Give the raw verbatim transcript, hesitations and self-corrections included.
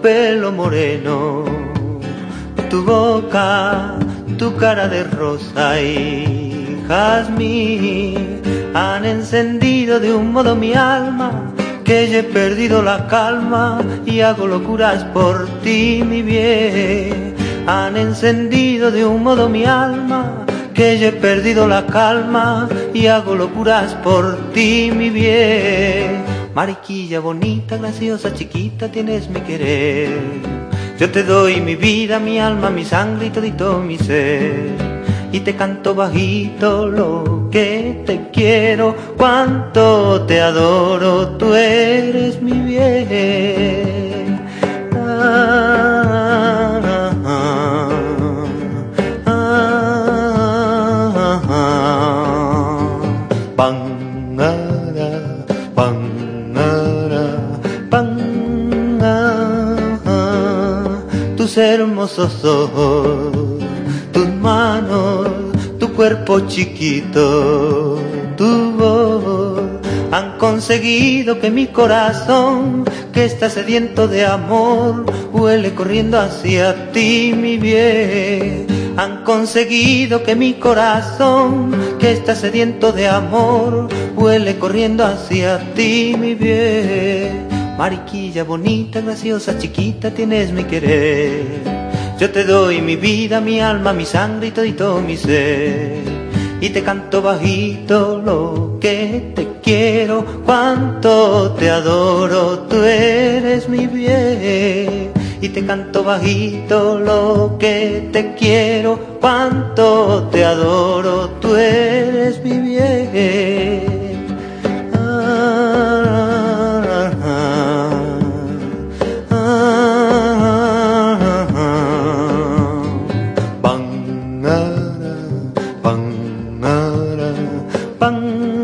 pelo moreno, tu boca, tu cara de rosa y jazmín han encendido de un modo mi alma que ya he perdido la calma y hago locuras por ti, mi bien. Han encendido de un modo mi alma que ya he perdido la calma y hago locuras por ti, mi bien. Mariquilla bonita, graciosa, chiquita, tienes mi querer. Yo te doy mi vida, mi alma, mi sangre y todito mi ser. Y te canto bajito lo que te quiero, cuánto te adoro, tú eres mi bien. Ah, ah, ah, ah, ah. Pangara, pangara, pangara. Tus hermosos ojos, tus manos, tu cuerpo chiquito, tu voz han conseguido que mi corazón, que está sediento de amor, huele corriendo hacia ti, mi bien. Han conseguido que mi corazón, que está sediento de amor, huele corriendo hacia ti, mi bien. Mariquilla bonita, graciosa, chiquita, tienes mi querer. Yo te doy mi vida, mi alma, mi sangre y todito mi ser. Y te canto bajito lo que te quiero, cuánto te adoro, tú eres mi bien. Y te canto bajito lo que te quiero, cuánto te adoro, tú eres mi bien. Ah, ah, ah, ah, ah. Pangara, pangara, pangara.